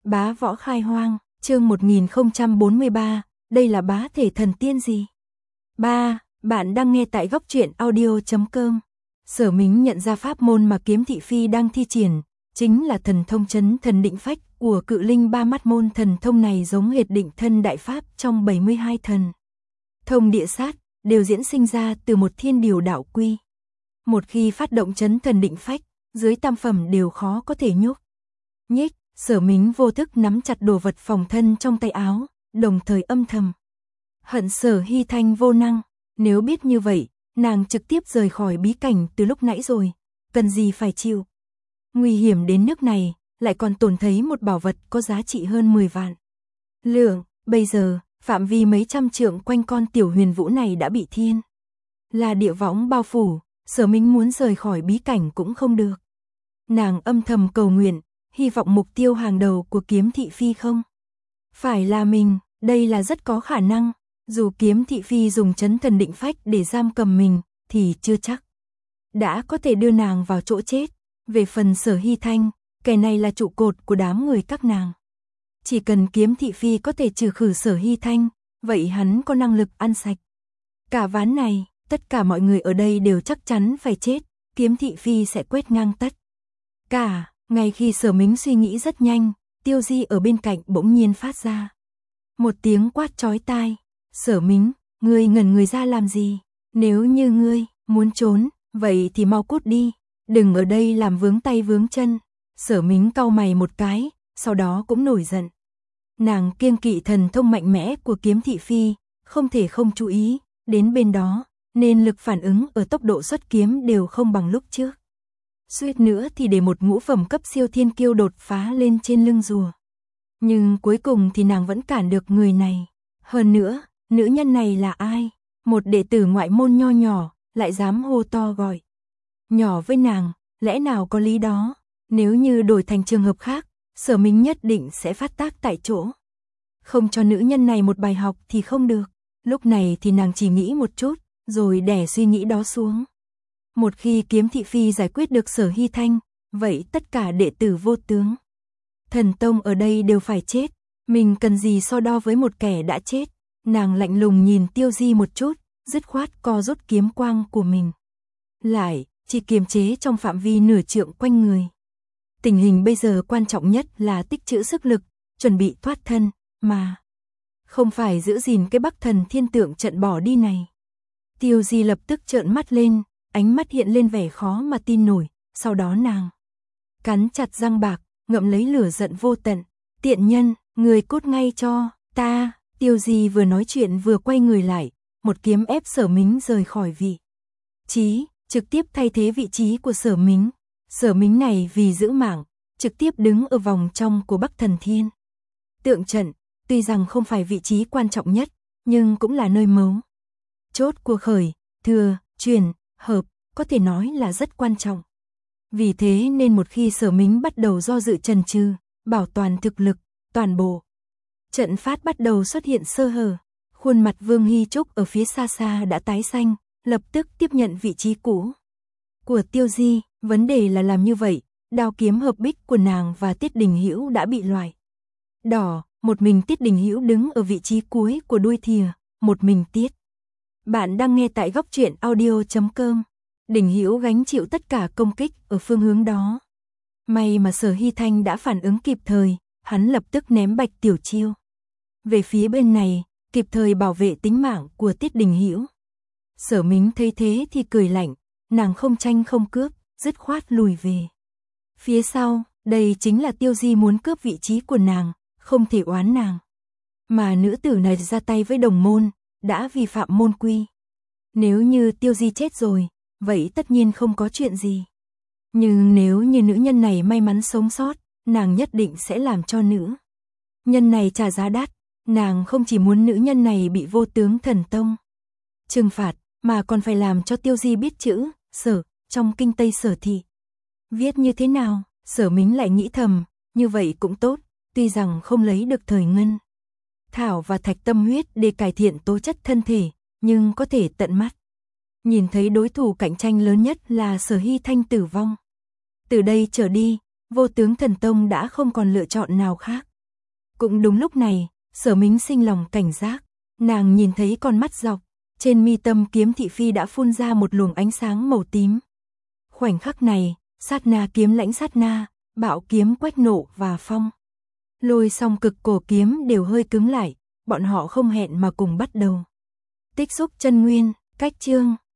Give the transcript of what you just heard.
Bá võ khai hoang, chương 1043, đây là bá thể thần tiên gì? 3. Bạn đang nghe tại góc truyện audio.com. Sở Mính nhận ra pháp môn mà Kiếm Thị Phi đang thi triển, chính là thần thông chấn thần định phách của Cự Linh Ba Mắt. Môn thần thông này giống hệt định thân đại pháp trong 72 thần thông địa sát, đều diễn sinh ra từ một thiên điều đạo quy. Một khi phát động chấn thần định phách, dưới tam phẩm đều khó có thể nhúc nhích. Sở Mính vô thức nắm chặt đồ vật phòng thân trong tay áo, đồng thời âm thầm hận Sở Hy Thanh vô năng. Nếu biết như vậy, nàng trực tiếp rời khỏi bí cảnh từ lúc nãy rồi, cần gì phải chịu nguy hiểm đến nước này, lại còn tổn thấy một bảo vật có giá trị hơn 10 vạn lượng. Bây giờ, phạm vi mấy trăm trượng quanh con tiểu huyền vũ này đã bị thiên là địa võng bao phủ, Sở Mính muốn rời khỏi bí cảnh cũng không được. Nàng âm thầm cầu nguyện, hy vọng mục tiêu hàng đầu của Kiếm Thị Phi không phải là mình, đây là rất có khả năng. Dù Kiếm Thị Phi dùng chấn thần định phách để giam cầm mình, thì chưa chắc đã có thể đưa nàng vào chỗ chết. Về phần Sở Hy Thanh, kẻ này là trụ cột của đám người các nàng. Chỉ cần Kiếm Thị Phi có thể trừ khử Sở Hy Thanh, vậy hắn có năng lực ăn sạch cả ván này. Tất cả mọi người ở đây đều chắc chắn phải chết, Kiếm Thị Phi sẽ quét ngang tất cả. Ngay khi Sở Mính suy nghĩ rất nhanh, Tiêu Di ở bên cạnh bỗng nhiên phát ra một tiếng quát chói tai. Sở Mính, ngươi ngẩn người ra làm gì? Nếu như ngươi muốn trốn, vậy thì mau cút đi, đừng ở đây làm vướng tay vướng chân. Sở Mính cau mày một cái, sau đó cũng nổi giận. Nàng kiêng kỵ thần thông mạnh mẽ của Kiếm Thị Phi, không thể không chú ý đến bên đó, nên lực phản ứng ở tốc độ xuất kiếm đều không bằng lúc trước. Suýt nữa thì để một ngũ phẩm cấp siêu thiên kiêu đột phá lên trên lưng rùa. Nhưng cuối cùng thì nàng vẫn cản được người này. Hơn nữa, nữ nhân này là ai? Một đệ tử ngoại môn nho nhỏ, lại dám hô to gọi nhỏ với nàng, lẽ nào có lý đó? Nếu như đổi thành trường hợp khác, Sở Mính nhất định sẽ phát tác tại chỗ. Không cho nữ nhân này một bài học thì không được. Lúc này thì nàng chỉ nghĩ một chút, rồi đè suy nghĩ đó xuống. Một khi Kiếm Thị Phi giải quyết được Sở Hy Thanh, vậy tất cả đệ tử vô tướng thần tông ở đây đều phải chết. Mình cần gì so đo với một kẻ đã chết? Nàng lạnh lùng nhìn Tiêu Di một chút, dứt khoát co rút kiếm quang của mình lại, chỉ kiềm chế trong phạm vi nửa trượng quanh người. Tình hình bây giờ quan trọng nhất là tích trữ sức lực, chuẩn bị thoát thân, mà không phải giữ gìn cái Bắc Thần Thiên Tượng trận bỏ đi này. Tiêu Di lập tức trợn mắt lên, ánh mắt hiện lên vẻ khó mà tin nổi, sau đó nàng cắn chặt răng bạc, ngậm lấy lửa giận vô tận. Tiện nhân, người cút ngay cho ta. Tiêu Di vừa nói chuyện vừa quay người lại, một kiếm ép Sở Mính rời khỏi vị trí, trực tiếp thay thế vị trí của Sở Mính. Sở Mính này vì giữ mạng, trực tiếp đứng ở vòng trong của Bắc Thần Thiên Tượng trận, tuy rằng không phải vị trí quan trọng nhất, nhưng cũng là nơi mấu chốt của khởi, thừa, truyền, hợp, có thể nói là rất quan trọng. Vì thế nên một khi Sở Mính bắt đầu do dự chần chừ, bảo toàn thực lực, toàn bộ trận pháp bắt đầu xuất hiện sơ hở. Khuôn mặt Vương Hy Trúc ở phía xa xa đã tái xanh, lập tức tiếp nhận vị trí cũ của Tiêu Di. Vấn đề là làm như vậy, đao kiếm hợp bích của nàng và Tiết Đình Hữu đã bị loại đỏ. Một mình Tiết Đình Hữu đứng ở vị trí cuối của đuôi thìa, một mình Tiết. Bạn đang nghe tại góc truyện audio.com. Đình Hữu gánh chịu tất cả công kích ở phương hướng đó. May mà Sở Hy Thanh đã phản ứng kịp thời, hắn lập tức ném bạch tiểu chiêu về phía bên này, kịp thời bảo vệ tính mạng của Tiết Đình Hữu. Sở Mính thấy thế thì cười lạnh, nàng không tranh không cướp, dứt khoát lùi về phía sau. Đây chính là Tiêu Di muốn cướp vị trí của nàng, không thể oán nàng. Mà nữ tử này ra tay với đồng môn, đã vi phạm môn quy. Nếu như Tiêu Di chết rồi, vậy tất nhiên không có chuyện gì. Nhưng nếu như nữ nhân này may mắn sống sót, nàng nhất định sẽ làm cho nữ nhân này trả giá đắt. Nàng không chỉ muốn nữ nhân này bị vô tướng thần tông trừng phạt, mà còn phải làm cho Tiêu Di biết chữ Sở trong kinh Tây Sở Thị viết như thế nào. Sở Mính lại nghĩ thầm, như vậy cũng tốt, tuy rằng không lấy được thời ngân thảo và thạch tâm huyết để cải thiện tố chất thân thể, nhưng có thể tận mắt nhìn thấy đối thủ cạnh tranh lớn nhất là Sở Hy Thanh tử vong. Từ đây trở đi, vô tướng thần tông đã không còn lựa chọn nào khác. Cũng đúng lúc này, Sở Mính sinh lòng cảnh giác, nàng nhìn thấy con mắt dọc, trên mi tâm kiếm thị phi đã phun ra một luồng ánh sáng màu tím. Khoảnh khắc này, sát na kiếm lãnh sát na, bạo kiếm quách nộ và phong. Lôi song cực cổ kiếm đều hơi cứng lại, bọn họ không hẹn mà cùng bắt đầu. Tích xúc chân nguyên, cách chương.